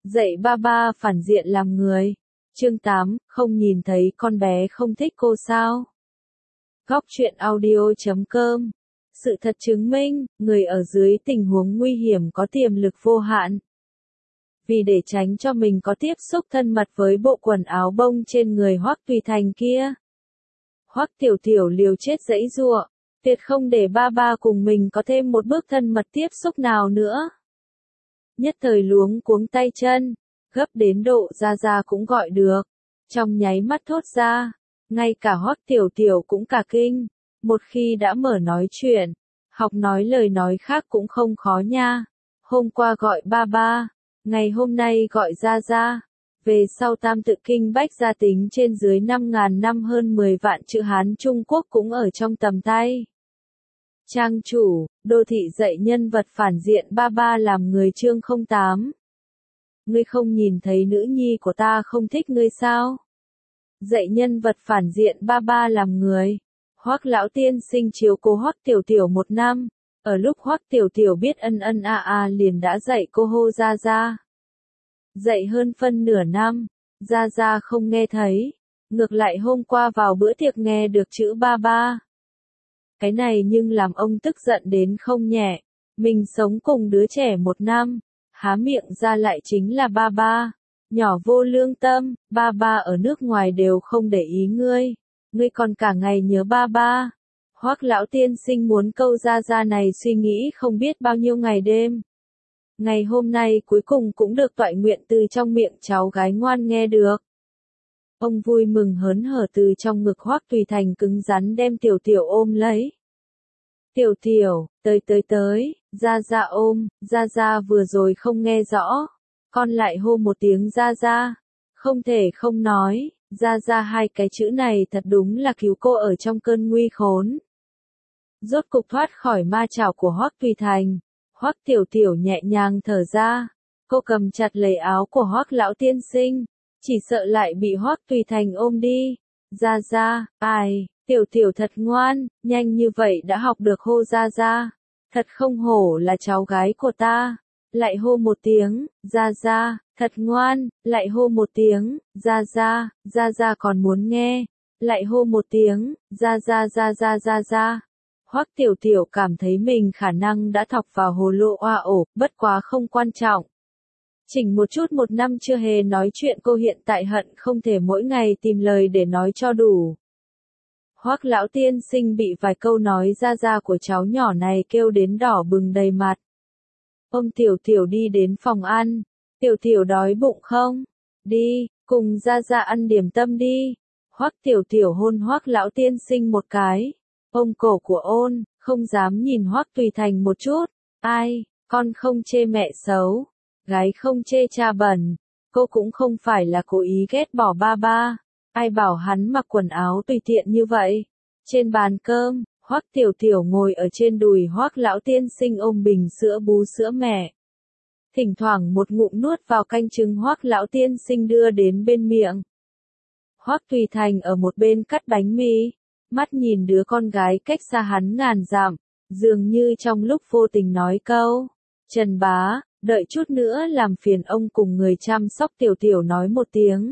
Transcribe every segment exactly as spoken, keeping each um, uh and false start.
Dạy ba ba phản diện làm người. Chương tám, không nhìn thấy con bé không thích cô sao? Góc truyện audio chấm com. Sự thật chứng minh, người ở dưới tình huống nguy hiểm có tiềm lực vô hạn. Vì để tránh cho mình có tiếp xúc thân mật với bộ quần áo bông trên người Hoắc Tùy Thành kia, Hoắc Tiểu Tiểu liều chết giãy giụa, tuyệt không để ba ba cùng mình có thêm một bước thân mật tiếp xúc nào nữa. Nhất thời luống cuống tay chân, gấp đến độ Gia Gia cũng gọi được, trong nháy mắt thốt ra, ngay cả Hoắc Tiểu Tiểu cũng cả kinh, một khi đã mở nói chuyện, học nói lời nói khác cũng không khó nha. Hôm qua gọi ba ba, ngày hôm nay gọi Gia Gia, về sau tam tự kinh bách gia tính trên dưới năm ngàn năm hơn mười vạn chữ Hán Trung Quốc cũng ở trong tầm tay. Trang chủ, đô thị dạy nhân vật phản diện ba ba làm người chương không tám. Ngươi không nhìn thấy nữ nhi của ta không thích ngươi sao? Dạy nhân vật phản diện ba ba làm người. Hoắc lão tiên sinh chiếu cố Hoắc Tiểu Tiểu một năm, ở lúc Hoắc Tiểu Tiểu biết ân ân a a liền đã dạy cô hô Gia Gia. Dạy hơn phân nửa năm, Gia Gia không nghe thấy, ngược lại hôm qua vào bữa tiệc nghe được chữ ba ba. Cái này nhưng làm ông tức giận đến không nhẹ, mình sống cùng đứa trẻ một năm, há miệng ra lại chính là ba ba, nhỏ vô lương tâm, ba ba ở nước ngoài đều không để ý ngươi, ngươi còn cả ngày nhớ ba ba. Hoắc lão tiên sinh muốn câu Gia Gia này suy nghĩ không biết bao nhiêu ngày đêm. Ngày hôm nay cuối cùng cũng được toại nguyện từ trong miệng cháu gái ngoan nghe được. Ông vui mừng hớn hở từ trong ngực Hoắc Tùy Thành cứng rắn đem Tiểu Tiểu ôm lấy. Tiểu Tiểu, tới tới tới, Gia Gia ôm, Gia Gia vừa rồi không nghe rõ, con lại hô một tiếng Gia Gia, không thể không nói, Gia Gia hai cái chữ này thật đúng là cứu cô ở trong cơn nguy khốn. Rốt cục thoát khỏi ma chảo của Hoắc Tùy Thành, Hoắc Tiểu Tiểu nhẹ nhàng thở ra, cô cầm chặt lấy áo của Hoắc lão tiên sinh, chỉ sợ lại bị Hoắc Tùy Thành ôm đi. Gia Gia, ai, Tiểu Tiểu thật ngoan, nhanh như vậy đã học được hô Gia Gia, thật không hổ là cháu gái của ta. Lại hô một tiếng, Gia Gia, thật ngoan, lại hô một tiếng, Gia Gia, Gia Gia còn muốn nghe, lại hô một tiếng, Gia Gia Gia Gia Gia Gia. Hoắc Tiểu Tiểu cảm thấy mình khả năng đã thọc vào hồ lô oa ổ, bất quá không quan trọng. Chỉnh một chút một năm chưa hề nói chuyện cô hiện tại hận không thể mỗi ngày tìm lời để nói cho đủ. Hoắc lão tiên sinh bị vài câu nói Gia Gia của cháu nhỏ này kêu đến đỏ bừng đầy mặt. Ông Tiểu Tiểu đi đến phòng ăn, Tiểu Tiểu đói bụng không? Đi, cùng Gia Gia ăn điểm tâm đi. Hoắc Tiểu Tiểu hôn Hoắc lão tiên sinh một cái. Ôm cổ của ôn, không dám nhìn Hoắc Tùy Thành một chút. Ai, con không chê mẹ xấu, gái không chê cha bẩn, cô cũng không phải là cố ý ghét bỏ ba ba. Ai bảo hắn mặc quần áo tùy tiện như vậy. Trên bàn cơm, Hoắc Tiểu Tiểu ngồi ở trên đùi Hoắc lão tiên sinh ôm bình sữa bú sữa mẹ. Thỉnh thoảng một ngụm nuốt vào canh trứng Hoắc lão tiên sinh đưa đến bên miệng. Hoắc Tùy Thành ở một bên cắt bánh mì, mắt nhìn đứa con gái cách xa hắn ngàn dặm, dường như trong lúc vô tình nói câu, Trần bá, đợi chút nữa làm phiền ông cùng người chăm sóc Tiểu Tiểu nói một tiếng.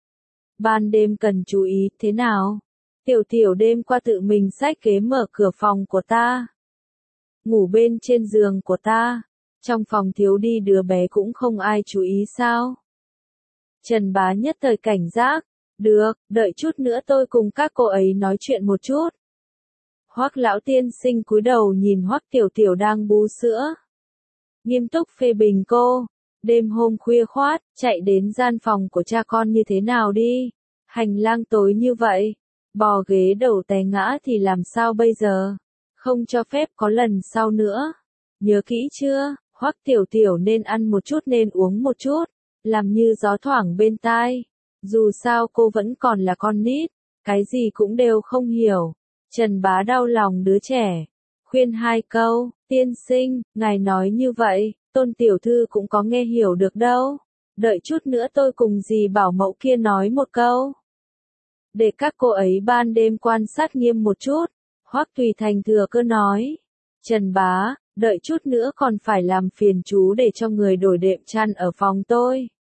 Ban đêm cần chú ý thế nào? Tiểu Tiểu đêm qua tự mình xách ghế mở cửa phòng của ta. Ngủ bên trên giường của ta. Trong phòng thiếu đi đứa bé cũng không ai chú ý sao? Trần bá nhất thời cảnh giác. Được, đợi chút nữa tôi cùng các cô ấy nói chuyện một chút. Hoắc lão tiên sinh cúi đầu nhìn Hoắc Tiểu Tiểu đang bú sữa. Nghiêm túc phê bình cô. Đêm hôm khuya khoát, chạy đến gian phòng của cha con như thế nào đi. Hành lang tối như vậy. Bò ghế đầu té ngã thì làm sao bây giờ? Không cho phép có lần sau nữa. Nhớ kỹ chưa? Hoắc Tiểu Tiểu nên ăn một chút nên uống một chút. Làm như gió thoảng bên tai. Dù sao cô vẫn còn là con nít, cái gì cũng đều không hiểu. Trần bá đau lòng đứa trẻ, khuyên hai câu, tiên sinh, ngài nói như vậy, Tôn tiểu thư cũng có nghe hiểu được đâu. Đợi chút nữa tôi cùng dì bảo mẫu kia nói một câu. Để các cô ấy ban đêm quan sát nghiêm một chút, Hoắc Tùy Thành thừa cơ nói. Trần bá, đợi chút nữa còn phải làm phiền chú để cho người đổi đệm chăn ở phòng tôi.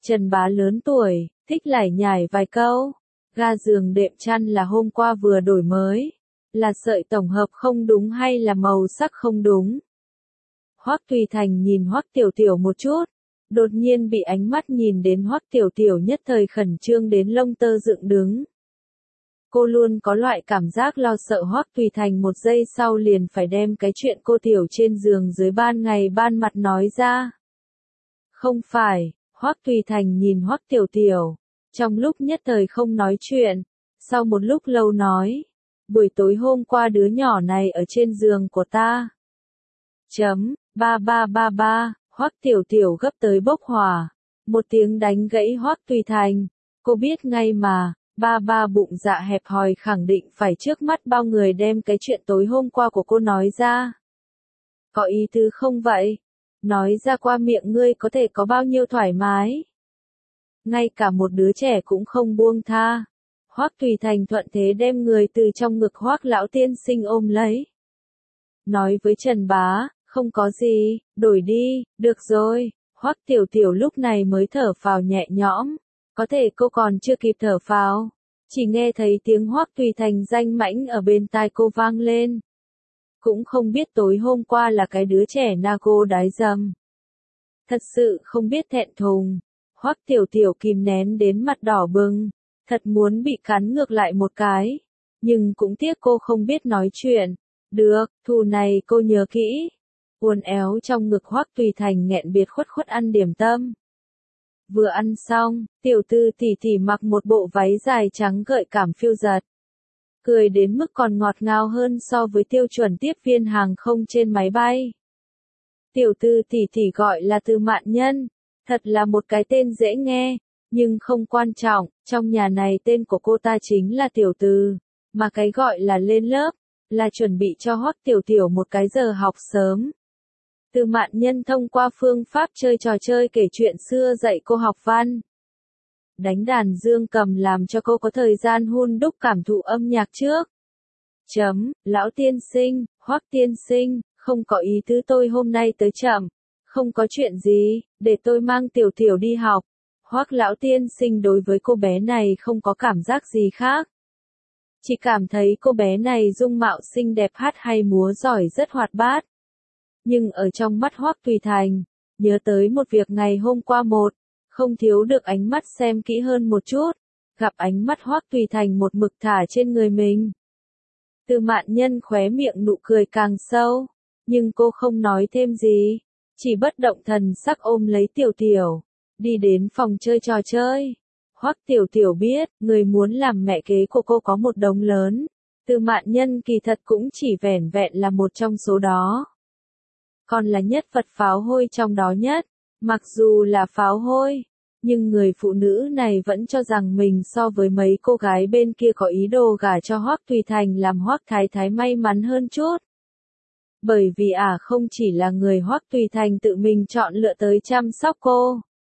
Trần Bá lớn tuổi, thích lải nhải vài câu. Ga giường đệm chăn là hôm qua vừa đổi mới. Là sợi tổng hợp không đúng hay là màu sắc không đúng? Hoắc Tùy Thành nhìn Hoắc Tiểu Tiểu một chút. Đột nhiên bị ánh mắt nhìn đến Hoắc Tiểu Tiểu nhất thời khẩn trương đến lông tơ dựng đứng. Cô luôn có loại cảm giác lo sợ Hoắc Tùy Thành một giây sau liền phải đem cái chuyện cô tiểu trên giường dưới ban ngày ban mặt nói ra. Không phải, Hoắc Tùy Thành nhìn Hoắc Tiểu Tiểu, trong lúc nhất thời không nói chuyện, sau một lúc lâu nói, buổi tối hôm qua đứa nhỏ này ở trên giường của ta. Chấm, ba ba ba ba, Hoắc Tiểu Tiểu gấp tới bốc hỏa, một tiếng đánh gãy Hoắc Tùy Thành, cô biết ngay mà. Ba ba bụng dạ hẹp hòi khẳng định phải trước mắt bao người đem cái chuyện tối hôm qua của cô nói ra. Có ý tứ không vậy? Nói ra qua miệng ngươi có thể có bao nhiêu thoải mái? Ngay cả một đứa trẻ cũng không buông tha. Hoắc Tùy Thành thuận thế đem người từ trong ngực Hoắc lão tiên sinh ôm lấy. Nói với Trần Bá, không có gì, đổi đi, được rồi. Hoắc Tiểu Tiểu lúc này mới thở phào nhẹ nhõm. Có thể cô còn chưa kịp thở phào, chỉ nghe thấy tiếng Hoắc Tùy Thành danh mãnh ở bên tai cô vang lên. Cũng không biết tối hôm qua là cái đứa trẻ nago đái dầm. Thật sự không biết thẹn thùng. Hoắc Tiểu Tiểu kìm nén đến mặt đỏ bừng, thật muốn bị cắn ngược lại một cái. Nhưng cũng tiếc cô không biết nói chuyện. Được, thù này cô nhớ kỹ. Uốn éo trong ngực Hoắc Tùy Thành nghẹn biệt khuất khuất ăn điểm tâm. Vừa ăn xong, Tiểu Tư tỷ tỷ mặc một bộ váy dài trắng gợi cảm phiêu dật. Cười đến mức còn ngọt ngào hơn so với tiêu chuẩn tiếp viên hàng không trên máy bay. Tiểu Tư tỷ tỷ gọi là Từ Mạn Nhân, thật là một cái tên dễ nghe, nhưng không quan trọng, trong nhà này tên của cô ta chính là Tiểu Từ, mà cái gọi là lên lớp, là chuẩn bị cho Hoắc Tiểu Tiểu một cái giờ học sớm. Từ Mạn Nhân thông qua phương pháp chơi trò chơi kể chuyện xưa dạy cô học văn. Đánh đàn dương cầm làm cho cô có thời gian hun đúc cảm thụ âm nhạc trước. Chấm, lão tiên sinh, Hoắc tiên sinh, không có ý tứ tôi hôm nay tới chậm. Không có chuyện gì, để tôi mang Tiểu Tiểu đi học. Hoắc lão tiên sinh đối với cô bé này không có cảm giác gì khác. Chỉ cảm thấy cô bé này dung mạo xinh đẹp, hát hay múa giỏi, rất hoạt bát. Nhưng ở trong mắt Hoắc Tùy Thành, nhớ tới một việc ngày hôm qua một, không thiếu được ánh mắt xem kỹ hơn một chút, gặp ánh mắt Hoắc Tùy Thành một mực thả trên người mình. Từ Mạn Nhân khóe miệng nụ cười càng sâu, nhưng cô không nói thêm gì, chỉ bất động thần sắc ôm lấy Tiểu Tiểu, đi đến phòng chơi trò chơi. Hoắc Tiểu Tiểu biết, người muốn làm mẹ kế của cô có một đống lớn, Từ Mạn Nhân kỳ thật cũng chỉ vẻn vẹn là một trong số đó. Còn là nhất vật pháo hôi trong đó nhất, mặc dù là pháo hôi, nhưng người phụ nữ này vẫn cho rằng mình so với mấy cô gái bên kia có ý đồ gả cho Hoắc Tùy Thành làm Hoắc Thái Thái may mắn hơn chút. Bởi vì ả à không chỉ là người Hoắc Tùy Thành tự mình chọn lựa tới chăm sóc cô,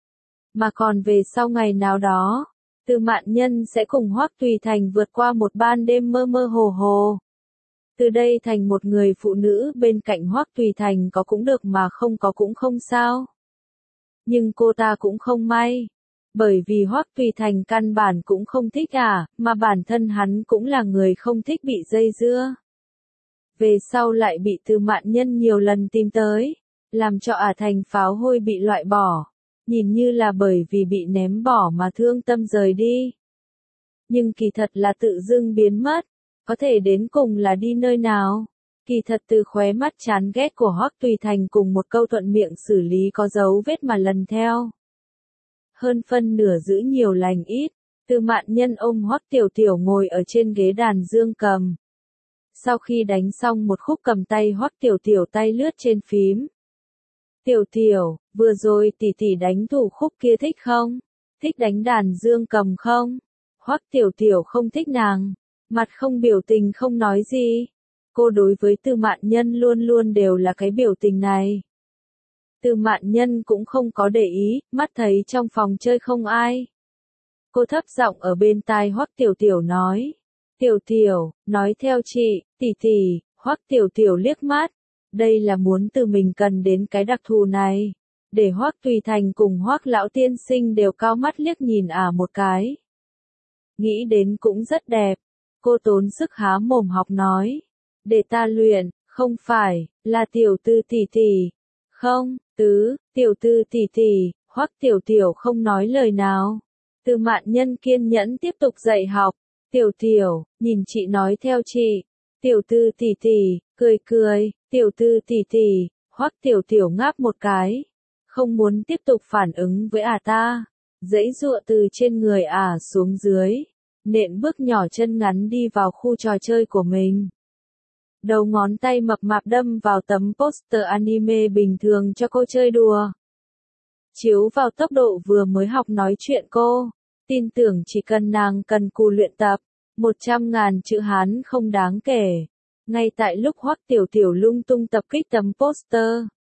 mà còn về sau ngày nào đó, Từ Mạn Nhân sẽ cùng Hoắc Tùy Thành vượt qua một ban đêm mơ mơ hồ hồ. Từ đây thành một người phụ nữ bên cạnh Hoắc Tùy Thành có cũng được mà không có cũng không sao. Nhưng cô ta cũng không may. Bởi vì Hoắc Tùy Thành căn bản cũng không thích à, mà bản thân hắn cũng là người không thích bị dây dưa. Về sau lại bị Từ Mạn Nhân nhiều lần tìm tới, làm cho ả thành pháo hôi bị loại bỏ. Nhìn như là bởi vì bị ném bỏ mà thương tâm rời đi. Nhưng kỳ thật là tự dưng biến mất. Có thể đến cùng là đi nơi nào? Kỳ thật từ khóe mắt chán ghét của Hoắc Tùy Thành cùng một câu thuận miệng xử lý có dấu vết mà lần theo. Hơn phân nửa giữ nhiều lành ít, Từ Mạn Nhân ôm Hoắc Tiểu Tiểu ngồi ở trên ghế đàn dương cầm. Sau khi đánh xong một khúc cầm tay, Hoắc Tiểu Tiểu tay lướt trên phím. Tiểu Tiểu, vừa rồi tỷ tỷ đánh thủ khúc kia thích không? Thích đánh đàn dương cầm không? Hoắc Tiểu Tiểu không thích nàng. Mặt không biểu tình không nói gì. Cô đối với Từ Mạn Nhân luôn luôn đều là cái biểu tình này. Từ Mạn Nhân cũng không có để ý, mắt thấy trong phòng chơi không ai. Cô thấp giọng ở bên tai Hoắc Tiểu Tiểu nói. Tiểu Tiểu, nói theo chị, tỷ tỷ. Hoắc Tiểu Tiểu liếc mắt. Đây là muốn từ mình cần đến cái đặc thù này. để Hoắc Tùy Thành cùng Hoắc lão tiên sinh đều cao mắt liếc nhìn ả một cái. Nghĩ đến cũng rất đẹp, cô tốn sức há mồm học nói, để ta luyện, không phải, là tiểu tư tỷ tỷ. Không, tứ, tiểu tư tỷ tỷ, Hoắc tiểu tiểu không nói lời nào. Từ Mạn Nhân kiên nhẫn tiếp tục dạy học, tiểu tiểu, nhìn chị nói theo chị, tiểu tư tỷ tỷ, cười cười, tiểu tư tỷ tỷ, Hoắc tiểu tiểu ngáp một cái, không muốn tiếp tục phản ứng với ả ta, giãy giụa từ trên người ả xuống dưới, nện bước nhỏ chân ngắn đi vào khu trò chơi của mình. Đầu ngón tay mập mạp đâm vào tấm poster anime bình thường cho cô chơi đùa. Chiếu vào tốc độ vừa mới học nói chuyện cô, tin tưởng chỉ cần nàng cần cù luyện tập, một trăm ngàn chữ Hán không đáng kể. Ngay tại lúc Hoắc tiểu tiểu lung tung tập kích tấm poster,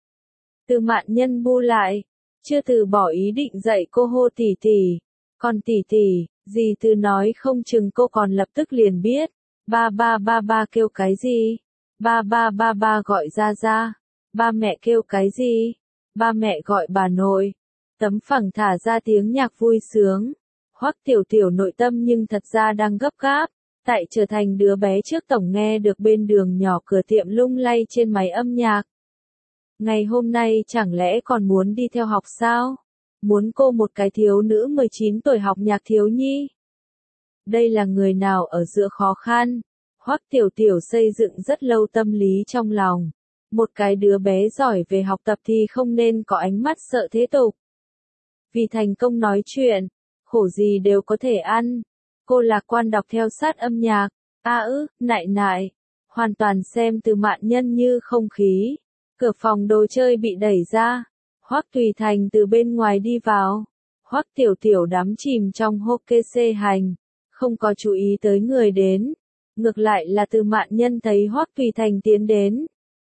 Từ Mạn Nhân bu lại, chưa từ bỏ ý định dạy cô hô tỷ tỷ, còn tỷ tỷ, gì từ nói không chừng cô còn lập tức liền biết. Ba ba ba ba kêu cái gì? Ba ba ba ba gọi ra ra. Ba mẹ kêu cái gì? Ba mẹ gọi bà nội. Tấm phẳng thả ra tiếng nhạc vui sướng. Hoắc tiểu tiểu nội tâm nhưng thật ra đang gấp gáp, tại trở thành đứa bé trước tổng nghe được bên đường nhỏ cửa tiệm lung lay trên máy âm nhạc. Ngày hôm nay chẳng lẽ còn muốn đi theo học sao? Muốn cô một cái thiếu nữ mười chín tuổi học nhạc thiếu nhi? Đây là người nào ở giữa khó khăn? Hoắc tiểu tiểu xây dựng rất lâu tâm lý trong lòng. Một cái đứa bé giỏi về học tập thì không nên có ánh mắt sợ thế tục. Vì thành công nói chuyện, khổ gì đều có thể ăn. Cô lạc quan đọc theo sát âm nhạc. A ư, nại nại. Hoàn toàn xem Từ Mạn Nhân như không khí. Cửa phòng đồ chơi bị đẩy ra. Hoắc Tùy Thành từ bên ngoài đi vào. Hoắc tiểu tiểu đắm chìm trong hokkê hành, không có chú ý tới người đến. Ngược lại là Từ Mạn Nhân thấy Hoắc Tùy Thành tiến đến.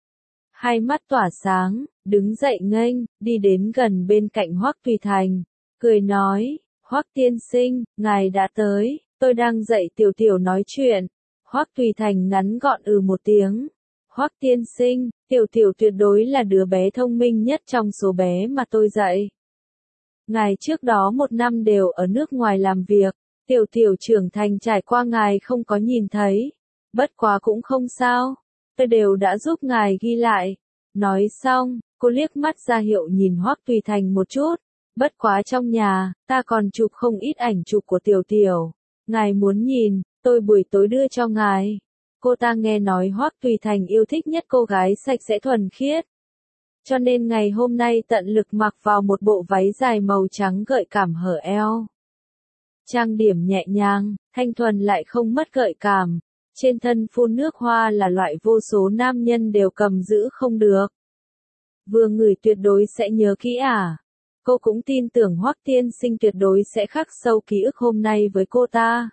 Hai mắt tỏa sáng, đứng dậy nghênh, đi đến gần bên cạnh Hoắc Tùy Thành, cười nói, Hoắc tiên sinh, ngài đã tới, tôi đang dạy tiểu tiểu nói chuyện. Hoắc Tùy Thành ngắn gọn ừ một tiếng. Hoắc tiên sinh, tiểu tiểu tuyệt đối là đứa bé thông minh nhất trong số bé mà tôi dạy. Ngài trước đó một năm đều ở nước ngoài làm việc, tiểu tiểu trưởng thành trải qua ngài không có nhìn thấy. Bất quá cũng không sao, tôi đều đã giúp ngài ghi lại. Nói xong, cô liếc mắt ra hiệu nhìn Hoắc Tùy Thành một chút. Bất quá trong nhà, ta còn chụp không ít ảnh chụp của tiểu tiểu. Ngài muốn nhìn, tôi buổi tối đưa cho ngài. Cô ta nghe nói Hoắc Tùy Thành yêu thích nhất cô gái sạch sẽ thuần khiết. Cho nên ngày hôm nay tận lực mặc vào một bộ váy dài màu trắng gợi cảm hở eo. Trang điểm nhẹ nhàng, thanh thuần lại không mất gợi cảm. Trên thân phun nước hoa là loại vô số nam nhân đều cầm giữ không được. Vừa ngửi tuyệt đối sẽ nhớ kỹ à. Cô cũng tin tưởng Hoắc tiên sinh tuyệt đối sẽ khắc sâu ký ức hôm nay với cô ta.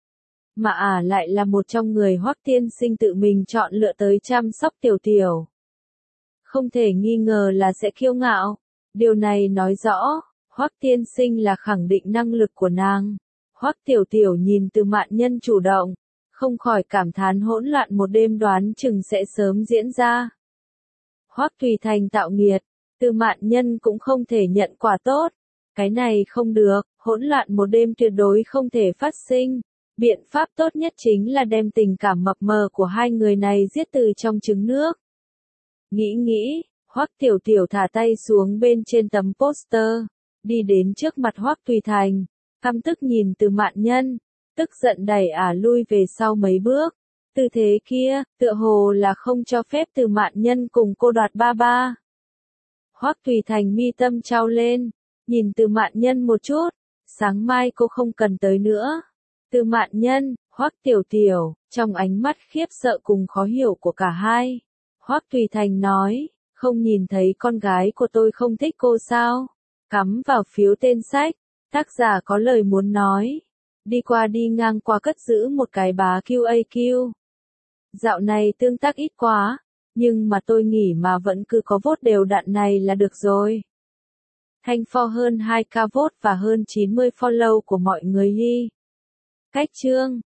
Mà ả à lại là một trong người Hoắc tiên sinh tự mình chọn lựa tới chăm sóc tiểu tiểu. Không thể nghi ngờ là sẽ kiêu ngạo. Điều này nói rõ, Hoắc tiên sinh là khẳng định năng lực của nàng. Hoắc tiểu tiểu nhìn Từ Mạn Nhân chủ động, không khỏi cảm thán hỗn loạn một đêm đoán chừng sẽ sớm diễn ra. Hoắc Tùy Thành tạo nghiệt, Từ Mạn Nhân cũng không thể nhận quả tốt. Cái này không được, hỗn loạn một đêm tuyệt đối không thể phát sinh. Biện pháp tốt nhất chính là đem tình cảm mập mờ của hai người này giết từ trong trứng nước. Nghĩ nghĩ, Hoắc tiểu tiểu thả tay xuống bên trên tấm poster, đi đến trước mặt Hoắc Tùy Thành, căm tức nhìn Từ Mạn Nhân, tức giận đẩy ả lui về sau mấy bước. Tư thế kia, tựa hồ là không cho phép Từ Mạn Nhân cùng cô đoạt ba ba. Hoắc Tùy Thành mi tâm trao lên, nhìn Từ Mạn Nhân một chút, sáng mai cô không cần tới nữa. Từ Mạn Nhân, Hoắc tiểu tiểu, trong ánh mắt khiếp sợ cùng khó hiểu của cả hai. Hoắc Tùy Thành nói, không nhìn thấy con gái của tôi không thích cô sao? Cắm vào phiếu tên sách, tác giả có lời muốn nói. Đi qua đi ngang qua cất giữ một cái bá quy a quy. Dạo này tương tác ít quá, nhưng mà tôi nghĩ mà vẫn cứ có vote đều đặn này là được rồi. Thanh for hơn hai k vote và hơn chín mươi follow của mọi người hi. Cách chương